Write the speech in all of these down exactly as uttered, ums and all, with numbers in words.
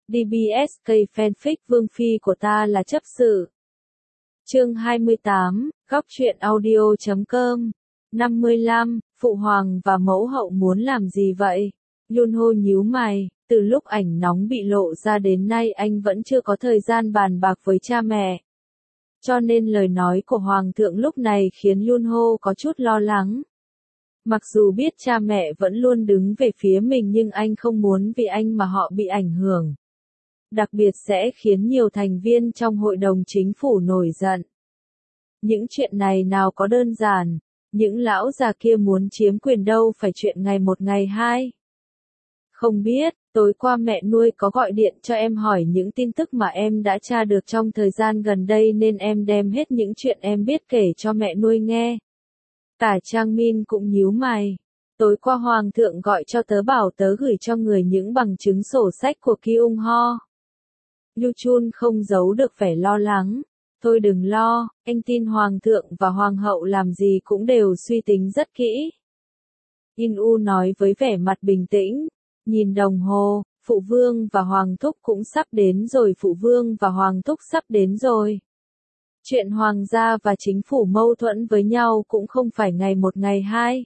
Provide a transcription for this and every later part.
đê bê ét ca fanfic Vương Phi của ta là chấp sự. Chương hai mươi tám, góc truyện audio chấm com. năm mươi lăm, Phụ Hoàng và Mẫu Hậu muốn làm gì vậy? Yunho nhíu mày, từ lúc ảnh nóng bị lộ ra đến nay anh vẫn chưa có thời gian bàn bạc với cha mẹ. Cho nên lời nói của Hoàng thượng lúc này khiến Yunho có chút lo lắng. Mặc dù biết cha mẹ vẫn luôn đứng về phía mình nhưng anh không muốn vì anh mà họ bị ảnh hưởng. Đặc biệt sẽ khiến nhiều thành viên trong hội đồng chính phủ nổi giận. Những chuyện này nào có đơn giản, những lão già kia muốn chiếm quyền đâu phải chuyện ngày một ngày hai. Không biết, tối qua mẹ nuôi có gọi điện cho em hỏi những tin tức mà em đã tra được trong thời gian gần đây nên em đem hết những chuyện em biết kể cho mẹ nuôi nghe. Tả Trang Min cũng nhíu mày. Tối qua Hoàng thượng gọi cho tớ bảo tớ gửi cho người những bằng chứng sổ sách của Kyung Ho. Yu Chun không giấu được vẻ lo lắng. Thôi đừng lo, anh tin Hoàng thượng và Hoàng hậu làm gì cũng đều suy tính rất kỹ. In U nói với vẻ mặt bình tĩnh. Nhìn đồng hồ, Phụ Vương và Hoàng Thúc cũng sắp đến rồi Phụ Vương và Hoàng Thúc sắp đến rồi. Chuyện Hoàng gia và chính phủ mâu thuẫn với nhau cũng không phải ngày một ngày hai.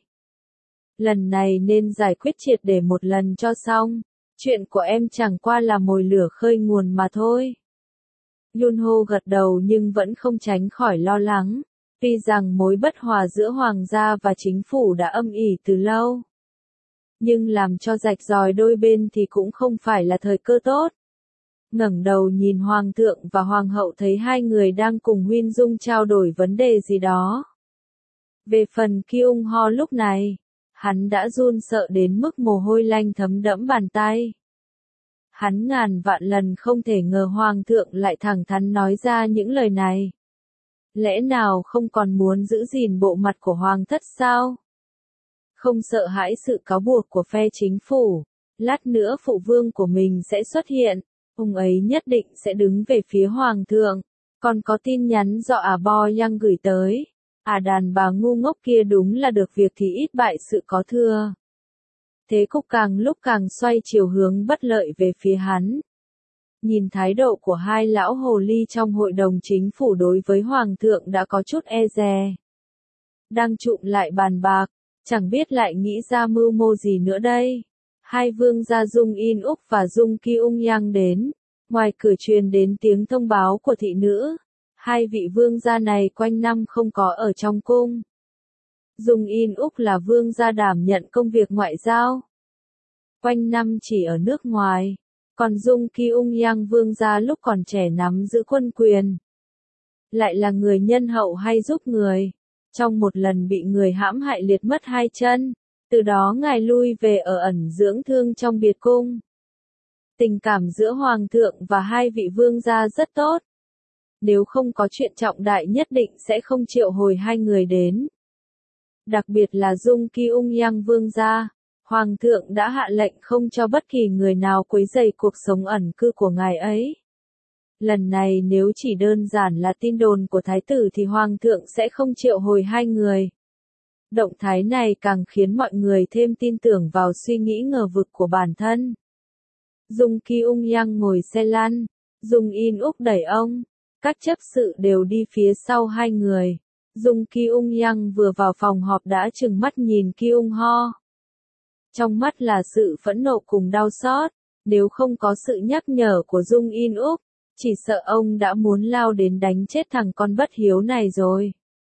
Lần này nên giải quyết triệt để một lần cho xong. Chuyện của em chẳng qua là mồi lửa khơi nguồn mà thôi. Yunho gật đầu nhưng vẫn không tránh khỏi lo lắng. Tuy rằng mối bất hòa giữa Hoàng gia và chính phủ đã âm ỉ từ lâu. Nhưng làm cho rạch ròi đôi bên thì cũng không phải là thời cơ tốt. Ngẩng đầu nhìn Hoàng thượng và Hoàng hậu thấy hai người đang cùng Huyên Dung trao đổi vấn đề gì đó. Về phần Kyung Ho lúc này, hắn đã run sợ đến mức mồ hôi lạnh thấm đẫm bàn tay. Hắn ngàn vạn lần không thể ngờ Hoàng thượng lại thẳng thắn nói ra những lời này. Lẽ nào không còn muốn giữ gìn bộ mặt của Hoàng thất sao? Không sợ hãi sự cáo buộc của phe chính phủ, lát nữa phụ vương của mình sẽ xuất hiện, ông ấy nhất định sẽ đứng về phía Hoàng thượng. Còn có tin nhắn do à Bo Yang gửi tới. À đàn bà ngu ngốc kia đúng là được việc thì ít bại sự có thưa. Thế cục càng lúc càng xoay chiều hướng bất lợi về phía hắn. Nhìn thái độ của hai lão hồ ly trong hội đồng chính phủ đối với Hoàng thượng đã có chút e dè. Đang trụm lại bàn bạc, chẳng biết lại nghĩ ra mưu mô gì nữa đây. Hai vương gia Dung In Úc và Dung Kyung Yang đến. Ngoài cửa truyền đến tiếng thông báo của thị nữ. Hai vị vương gia này quanh năm không có ở trong cung. Dung In Úc là vương gia đảm nhận công việc ngoại giao. Quanh năm chỉ ở nước ngoài. Còn Dung Kyung Yang vương gia lúc còn trẻ nắm giữ quân quyền. Lại là người nhân hậu hay giúp người. Trong một lần bị người hãm hại liệt mất hai chân. Từ đó ngài lui về ở ẩn dưỡng thương trong biệt cung. Tình cảm giữa Hoàng thượng và hai vị vương gia rất tốt. Nếu không có chuyện trọng đại nhất định sẽ không triệu hồi hai người đến. Đặc biệt là Dung Kyung Yang vương gia. Hoàng thượng đã hạ lệnh không cho bất kỳ người nào quấy rầy cuộc sống ẩn cư của ngài ấy. Lần này nếu chỉ đơn giản là tin đồn của thái tử thì Hoàng thượng sẽ không triệu hồi hai người. Động thái này càng khiến mọi người thêm tin tưởng vào suy nghĩ ngờ vực của bản thân. Dung Kyung Yang ngồi xe lăn, Dung In Úc đẩy ông. Các chấp sự đều đi phía sau hai người. Dung Kyung Yang vừa vào phòng họp đã trừng mắt nhìn Kyung Ho. Trong mắt là sự phẫn nộ cùng đau xót. Nếu không có sự nhắc nhở của Dung In Úc, chỉ sợ ông đã muốn lao đến đánh chết thằng con bất hiếu này rồi.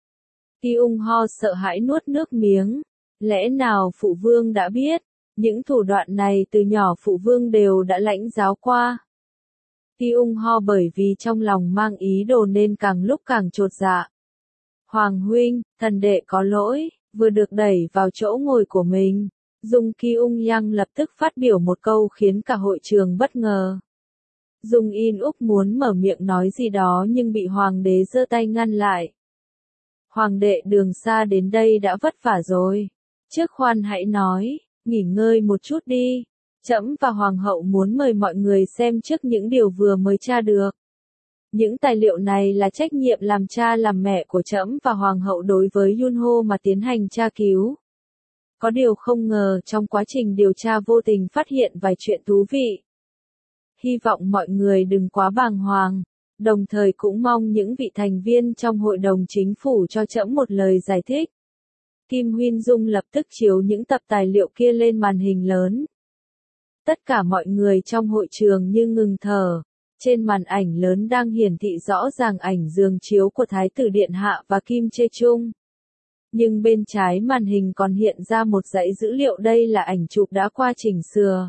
Kyung Ho sợ hãi nuốt nước miếng. Lẽ nào phụ vương đã biết? Những thủ đoạn này từ nhỏ phụ vương đều đã lãnh giáo qua. Kyung Ho bởi vì trong lòng mang ý đồ nên càng lúc càng chột dạ. Hoàng huynh, thần đệ có lỗi, vừa được đẩy vào chỗ ngồi của mình. Dung Kyung Yang lập tức phát biểu một câu khiến cả hội trường bất ngờ. Dung In Úc muốn mở miệng nói gì đó nhưng bị hoàng đế giơ tay ngăn lại. Hoàng đệ đường xa đến đây đã vất vả rồi. Trước khoan hãy nói, nghỉ ngơi một chút đi. Trẫm và Hoàng hậu muốn mời mọi người xem trước những điều vừa mới tra được. Những tài liệu này là trách nhiệm làm cha làm mẹ của trẫm và Hoàng hậu đối với Yunho mà tiến hành tra cứu. Có điều không ngờ trong quá trình điều tra vô tình phát hiện vài chuyện thú vị. hy vọng mọi người đừng quá bàng hoàng, đồng thời cũng mong những vị thành viên trong hội đồng chính phủ cho trẫm một lời giải thích. Kim Huyên Dung lập tức chiếu những tập tài liệu kia lên màn hình lớn. Tất cả mọi người trong hội trường như ngừng thở. Trên màn ảnh lớn đang hiển thị rõ ràng ảnh giường chiếu của Thái tử Điện Hạ và Kim Chê Chung. Nhưng bên trái màn hình còn hiện ra một dãy dữ liệu, đây là ảnh chụp đã qua chỉnh sửa.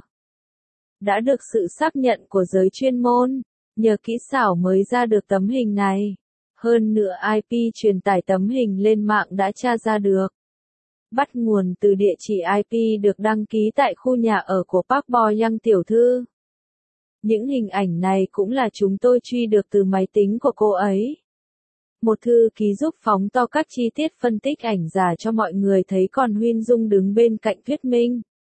Đã được sự xác nhận của giới chuyên môn, nhờ kỹ xảo mới ra được tấm hình này. Hơn nữa i pê truyền tải tấm hình lên mạng đã tra ra được. Bắt nguồn từ địa chỉ i pê được đăng ký tại khu nhà ở của Park Bo Young tiểu thư. Những hình ảnh này cũng là chúng tôi truy được từ máy tính của cô ấy. Một thư ký giúp phóng to các chi tiết phân tích ảnh giả cho mọi người thấy, còn Huyên Dung đứng bên cạnh thuyết minh.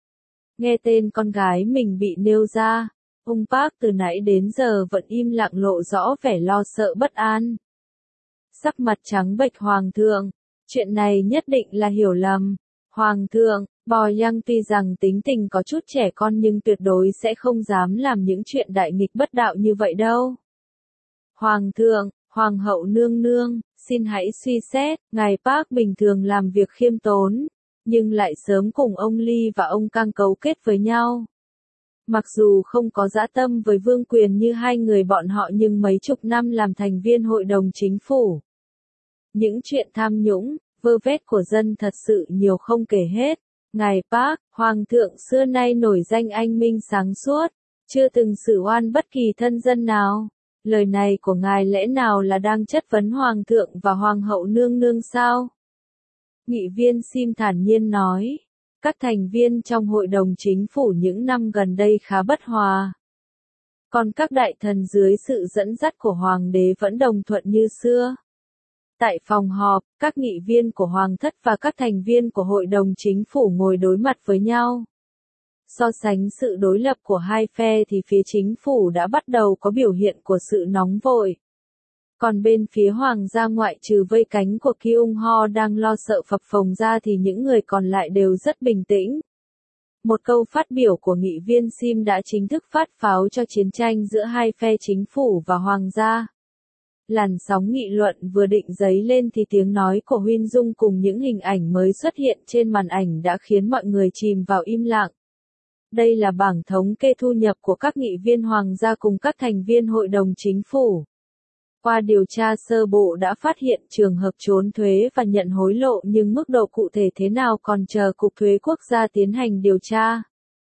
Nghe tên con gái mình bị nêu ra, ông Park từ nãy đến giờ vẫn im lặng, lộ rõ vẻ lo sợ bất an. Sắc mặt trắng bệch. Hoàng thượng, chuyện này nhất định là hiểu lầm. Hoàng thượng, Bo Young tuy rằng tính tình có chút trẻ con nhưng tuyệt đối sẽ không dám làm những chuyện đại nghịch bất đạo như vậy đâu. Hoàng thượng, Hoàng hậu nương nương, xin hãy suy xét, ngài Park bình thường làm việc khiêm tốn, nhưng lại sớm cùng ông Lee và ông Kang cấu kết với nhau. Mặc dù không có dã tâm với vương quyền như hai người bọn họ nhưng mấy chục năm làm thành viên hội đồng chính phủ. Những chuyện tham nhũng, vơ vét của dân thật sự nhiều không kể hết. Ngài Park, Hoàng thượng xưa nay nổi danh anh minh sáng suốt, chưa từng xử oan bất kỳ thân dân nào. Lời này của ngài lẽ nào là đang chất vấn Hoàng thượng và Hoàng hậu nương nương sao? Nghị viên Sim thản nhiên nói, các thành viên trong hội đồng chính phủ những năm gần đây khá bất hòa. Còn các đại thần dưới sự dẫn dắt của Hoàng đế vẫn đồng thuận như xưa. Tại phòng họp, các nghị viên của Hoàng thất và các thành viên của hội đồng chính phủ ngồi đối mặt với nhau. So sánh sự đối lập của hai phe thì phía chính phủ đã bắt đầu có biểu hiện của sự nóng vội. Còn bên phía Hoàng gia ngoại trừ vây cánh của Kyung Ho đang lo sợ phập phồng ra thì những người còn lại đều rất bình tĩnh. Một câu phát biểu của nghị viên Sim đã chính thức phát pháo cho chiến tranh giữa hai phe chính phủ và Hoàng gia. Làn sóng nghị luận vừa định dấy lên thì tiếng nói của Huyên Dung cùng những hình ảnh mới xuất hiện trên màn ảnh đã khiến mọi người chìm vào im lặng. Đây là bảng thống kê thu nhập của các nghị viên Hoàng gia cùng các thành viên hội đồng chính phủ. Qua điều tra sơ bộ đã phát hiện trường hợp trốn thuế và nhận hối lộ, nhưng mức độ cụ thể thế nào còn chờ Cục Thuế Quốc gia tiến hành điều tra.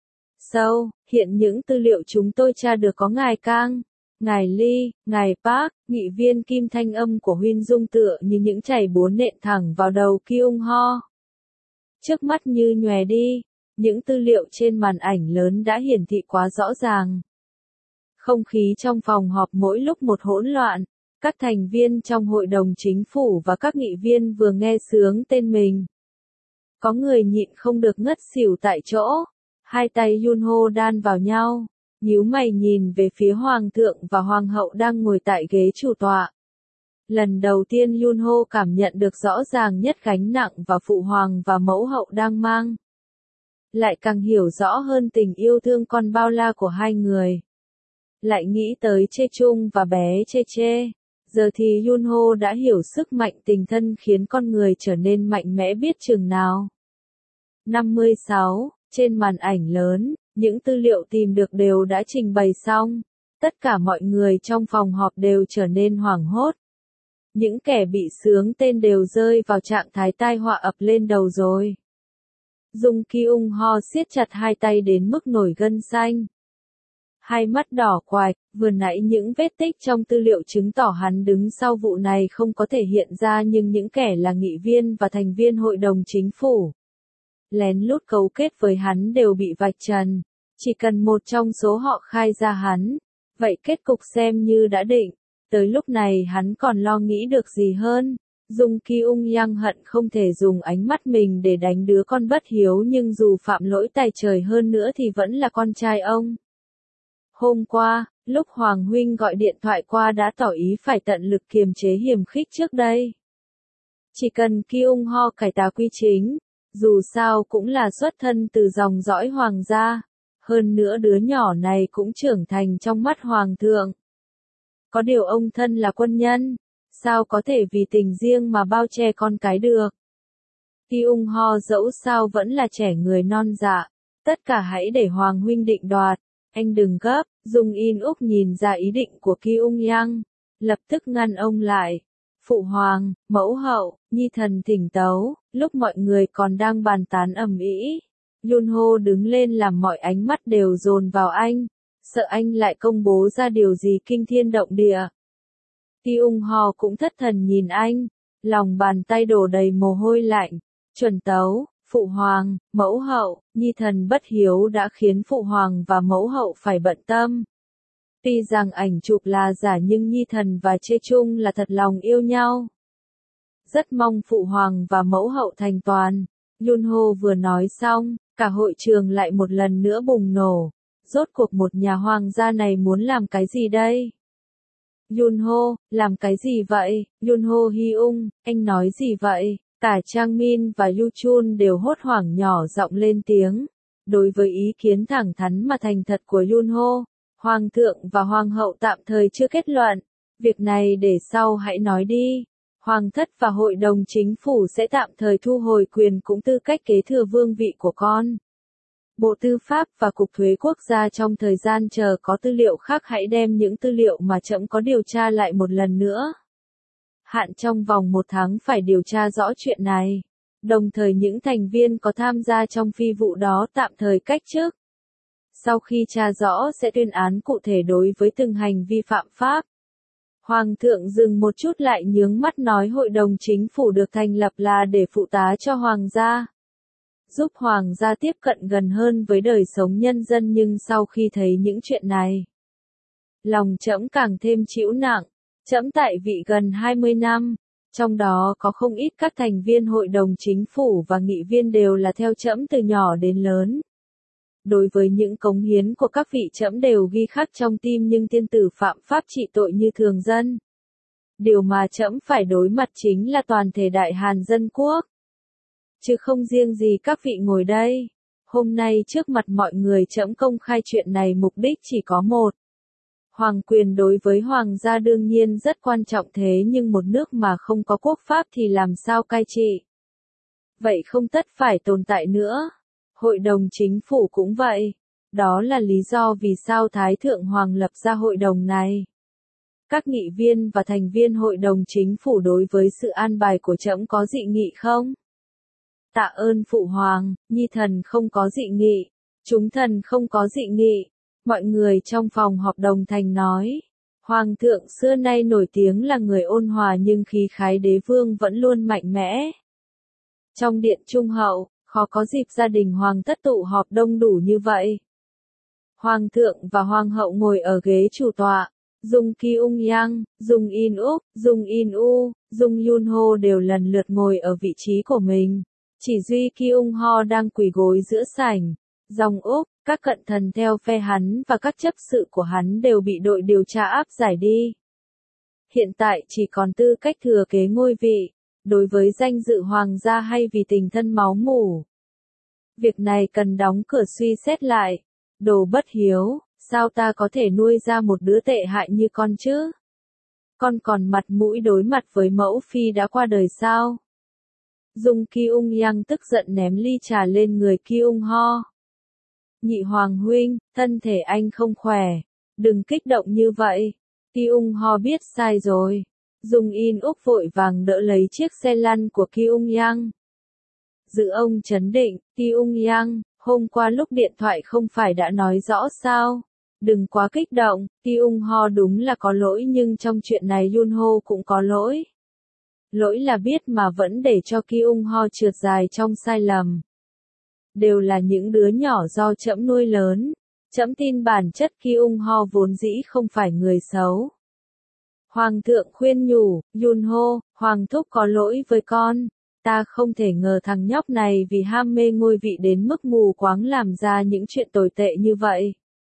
Sau, hiện những tư liệu chúng tôi tra được có ngài Kang, ngài Lee, ngài Park, nghị viên Kim, thanh âm của Huyên Dung tựa như những chảy búa nện thẳng vào đầu Kyung Ho. Trước mắt như nhòe đi, những tư liệu trên màn ảnh lớn đã hiển thị quá rõ ràng. Không khí trong phòng họp mỗi lúc một hỗn loạn, các thành viên trong hội đồng chính phủ và các nghị viên vừa nghe xướng tên mình. Có người nhịn không được ngất xỉu tại chỗ, hai tay Yunho đan vào nhau, nhíu mày nhìn về phía Hoàng thượng và Hoàng hậu đang ngồi tại ghế chủ tọa. Lần đầu tiên Yunho cảm nhận được rõ ràng nhất gánh nặng và phụ hoàng và mẫu hậu đang mang. Lại càng hiểu rõ hơn tình yêu thương con bao la của hai người. Lại nghĩ tới Chê Chung và bé Chê Chê. Giờ thì Yunho đã hiểu sức mạnh tình thân khiến con người trở nên mạnh mẽ biết chừng nào. năm mươi sáu, trên màn ảnh lớn, những tư liệu tìm được đều đã trình bày xong. Tất cả mọi người trong phòng họp đều trở nên hoảng hốt. Những kẻ bị xướng tên đều rơi vào trạng thái tai họa ập lên đầu rồi. Dung Kyung Ho siết chặt hai tay đến mức nổi gân xanh. Hai mắt đỏ quạch, vừa nãy những vết tích trong tư liệu chứng tỏ hắn đứng sau vụ này không có thể hiện ra, nhưng những kẻ là nghị viên và thành viên hội đồng chính phủ lén lút cấu kết với hắn đều bị vạch trần. Chỉ cần một trong số họ khai ra hắn, vậy kết cục xem như đã định. Tới lúc này hắn còn lo nghĩ được gì hơn. Dung Kyung Yang hận không thể dùng ánh mắt mình để đánh đứa con bất hiếu, nhưng dù phạm lỗi tày trời hơn nữa thì vẫn là con trai ông. Hôm qua, lúc Hoàng huynh gọi điện thoại qua đã tỏ ý phải tận lực kiềm chế hiềm khích trước đây. Chỉ cần Kyung Ho cải tà quy chính, dù sao cũng là xuất thân từ dòng dõi hoàng gia. Hơn nữa đứa nhỏ này cũng trưởng thành trong mắt hoàng thượng. Có điều ông thân là quân nhân, sao có thể vì tình riêng mà bao che con cái được. Ki Ung Ho dẫu sao vẫn là trẻ người non dạ, tất cả hãy để Hoàng huynh định đoạt, anh đừng gấp. Dung In Úc nhìn ra ý định của Ki Ung Yang, lập tức ngăn ông lại. Phụ hoàng, mẫu hậu, nhi thần thỉnh tấu. Lúc mọi người còn đang bàn tán ầm ĩ, Yun Ho đứng lên làm mọi ánh mắt đều dồn vào anh, sợ anh lại công bố ra điều gì kinh thiên động địa. Ki Ung Ho cũng thất thần nhìn anh, lòng bàn tay đổ đầy mồ hôi lạnh. Chuẩn tấu, phụ hoàng, mẫu hậu, nhi thần bất hiếu đã khiến phụ hoàng và mẫu hậu phải bận tâm. Tuy rằng ảnh chụp là giả nhưng nhi thần và Chê Chung là thật lòng yêu nhau. Rất mong phụ hoàng và mẫu hậu thành toàn. Yun Ho vừa nói xong, cả hội trường lại một lần nữa bùng nổ. Rốt cuộc một nhà hoàng gia này muốn làm cái gì đây? Yun Ho, làm cái gì vậy? Yun Ho Hyung, anh nói gì vậy? Cả Chang Min và Yu Chun đều hốt hoảng nhỏ giọng lên tiếng. Đối với ý kiến thẳng thắn mà thành thật của Yun Ho, Hoàng thượng và Hoàng hậu tạm thời chưa kết luận. Việc này để sau hãy nói đi. Hoàng thất và hội đồng chính phủ sẽ tạm thời thu hồi quyền cũng tư cách kế thừa vương vị của con. Bộ Tư pháp và Cục Thuế Quốc gia trong thời gian chờ có tư liệu khác hãy đem những tư liệu mà trẫm có điều tra lại một lần nữa. Hạn trong vòng một tháng phải điều tra rõ chuyện này. Đồng thời những thành viên có tham gia trong phi vụ đó tạm thời cách chức. Sau khi tra rõ sẽ tuyên án cụ thể đối với từng hành vi phạm pháp. Hoàng thượng dừng một chút lại nhướng mắt nói hội đồng chính phủ được thành lập là để phụ tá cho hoàng gia. Giúp hoàng gia tiếp cận gần hơn với đời sống nhân dân, nhưng sau khi thấy những chuyện này, lòng trẫm càng thêm trĩu nặng. Trẫm tại vị gần hai mươi năm, trong đó có không ít các thành viên hội đồng chính phủ và nghị viên đều là theo trẫm từ nhỏ đến lớn. Đối với những cống hiến của các vị trẫm đều ghi khắc trong tim, nhưng tiên tử phạm pháp trị tội như thường dân. Điều mà trẫm phải đối mặt chính là toàn thể Đại Hàn Dân Quốc. Chứ không riêng gì các vị ngồi đây. Hôm nay trước mặt mọi người trẫm công khai chuyện này mục đích chỉ có một. Hoàng quyền đối với hoàng gia đương nhiên rất quan trọng, thế nhưng một nước mà không có quốc pháp thì làm sao cai trị? Vậy không tất phải tồn tại nữa. Hội đồng chính phủ cũng vậy. Đó là lý do vì sao Thái Thượng Hoàng lập ra hội đồng này. Các nghị viên và thành viên hội đồng chính phủ đối với sự an bài của trẫm có dị nghị không? Tạ ơn phụ hoàng, nhi thần không có dị nghị. Chúng thần không có dị nghị. Mọi người trong phòng họp đồng thanh nói. Hoàng thượng xưa nay nổi tiếng là người ôn hòa nhưng khí khái đế vương vẫn luôn mạnh mẽ. Trong điện trung hậu, khó có dịp gia đình hoàng thất tụ họp đông đủ như vậy. Hoàng thượng và hoàng hậu ngồi ở ghế chủ tọa. Dung Ki Ung Yang, Dung In Úc, Dung In U, Dung Yun Ho đều lần lượt ngồi ở vị trí của mình. Chỉ duy Ki Ung Ho đang quỳ gối giữa sảnh. Dòng Úc, các cận thần theo phe hắn và các chấp sự của hắn đều bị đội điều tra áp giải đi. Hiện tại chỉ còn tư cách thừa kế ngôi vị, đối với danh dự hoàng gia hay vì tình thân máu mủ. Việc này cần đóng cửa suy xét lại. Đồ bất hiếu, sao ta có thể nuôi ra một đứa tệ hại như con chứ? Con còn mặt mũi đối mặt với mẫu phi đã qua đời sao? Dung Ki Ung Yang tức giận ném ly trà lên người Ki Ung Ho. Nhị hoàng huynh, thân thể anh không khỏe, đừng kích động như vậy. Ki Ung Ho biết sai rồi. Dung In Úc vội vàng đỡ lấy chiếc xe lăn của Ki Ung Yang. Giữ ông trấn định, Ki Ung Yang, hôm qua lúc điện thoại không phải đã nói rõ sao? Đừng quá kích động, Ki Ung Ho đúng là có lỗi nhưng trong chuyện này Yun Ho cũng có lỗi. Lỗi là biết mà vẫn để cho Ki Ung Ho trượt dài trong sai lầm. Đều là những đứa nhỏ do trẫm nuôi lớn. Trẫm tin bản chất Ki Ung Ho vốn dĩ không phải người xấu. Hoàng thượng khuyên nhủ, Yun Ho, Hoàng thúc có lỗi với con. Ta không thể ngờ thằng nhóc này vì ham mê ngôi vị đến mức mù quáng làm ra những chuyện tồi tệ như vậy.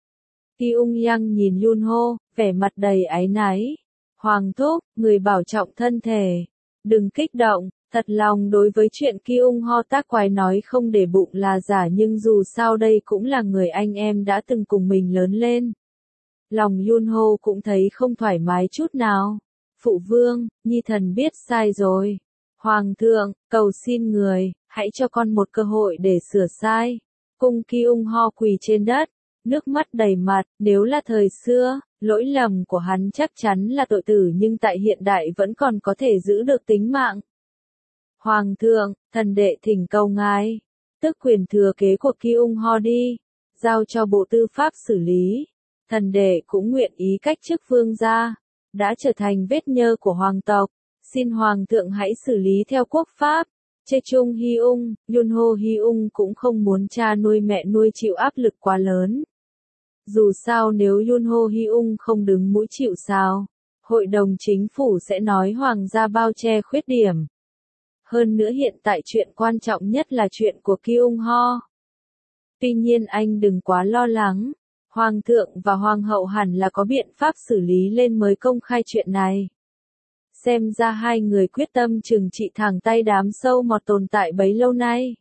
Ki Ung Yang nhìn Yun Ho, vẻ mặt đầy áy náy. Hoàng thúc, người bảo trọng thân thể. Đừng kích động, Thật lòng đối với chuyện Kyung Ho tác quái nói không để bụng là giả, nhưng dù sao đây cũng là người anh em đã từng cùng mình lớn lên. Lòng Yunho cũng thấy không thoải mái chút nào. Phụ vương, nhi thần biết sai rồi. Hoàng thượng, cầu xin người, hãy cho con một cơ hội để sửa sai. Cung Kyung Ho quỳ trên đất, nước mắt đầy mặt, nếu là thời xưa, lỗi lầm của hắn chắc chắn là tội tử, nhưng tại hiện đại vẫn còn có thể giữ được tính mạng. Hoàng thượng, thần đệ thỉnh cầu ngài, tước quyền thừa kế của Kyung Ho đi, giao cho Bộ Tư pháp xử lý. Thần đệ cũng nguyện ý cách chức vương gia, đã trở thành vết nhơ của hoàng tộc, xin hoàng thượng hãy xử lý theo quốc pháp. Chechung Hyung, Yunho Hyung cũng không muốn cha nuôi mẹ nuôi chịu áp lực quá lớn. Dù sao nếu Yunho Hyung không đứng mũi chịu sào, hội đồng chính phủ sẽ nói hoàng gia bao che khuyết điểm. Hơn nữa hiện tại chuyện quan trọng nhất là chuyện của Kyung Ho. Tuy nhiên anh đừng quá lo lắng, hoàng thượng và hoàng hậu hẳn là có biện pháp xử lý lên mới công khai chuyện này. Xem ra hai người quyết tâm trừng trị thẳng tay đám sâu mọt tồn tại bấy lâu nay.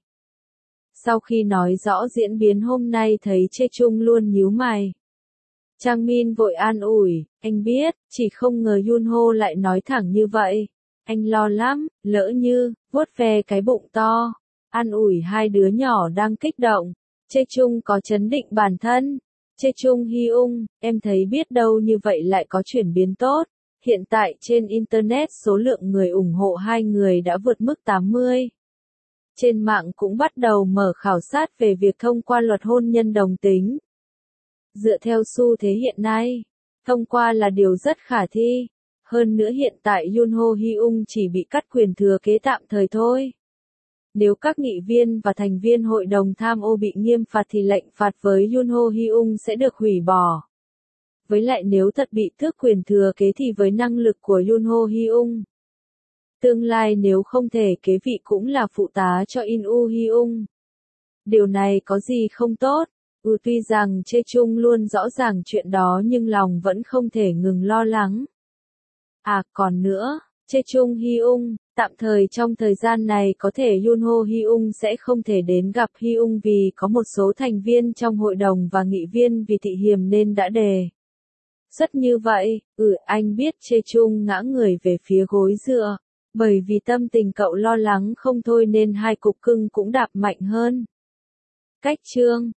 Sau khi nói rõ diễn biến hôm nay thấy Chechung luôn nhíu mày. Chang Min vội an ủi, anh biết, chỉ không ngờ Yunho lại nói thẳng như vậy. Anh lo lắm, lỡ như, vuốt ve cái bụng to. An ủi hai đứa nhỏ đang kích động. Chechung có chấn định bản thân. Chechung Hyung, em thấy biết đâu như vậy lại có chuyển biến tốt. Hiện tại trên Internet số lượng người ủng hộ hai người đã vượt mức tám mươi. Trên mạng cũng bắt đầu mở khảo sát về việc thông qua luật hôn nhân đồng tính. Dựa theo xu thế hiện nay, thông qua là điều rất khả thi. Hơn nữa hiện tại Yunho Hyung chỉ bị cắt quyền thừa kế tạm thời thôi. Nếu các nghị viên và thành viên hội đồng tham ô bị nghiêm phạt thì lệnh phạt với Yunho Hyung sẽ được hủy bỏ. Với lại nếu thật bị tước quyền thừa kế thì với năng lực của Yunho Hyung, tương lai nếu không thể kế vị cũng là phụ tá cho In Woo Hyung. Điều này có gì không tốt? Ừ, tuy rằng Chechung luôn rõ ràng chuyện đó nhưng lòng vẫn không thể ngừng lo lắng. À còn nữa, Chechung Hyung, tạm thời trong thời gian này có thể Yunho Hyung sẽ không thể đến gặp Hyung vì có một số thành viên trong hội đồng và nghị viên vì thị hiềm nên đã đề xuất như vậy. Ừ, anh biết. Chechung ngã người về phía gối dựa, bởi vì tâm tình cậu lo lắng không thôi nên hai cục cưng cũng đạp mạnh hơn. Cách chương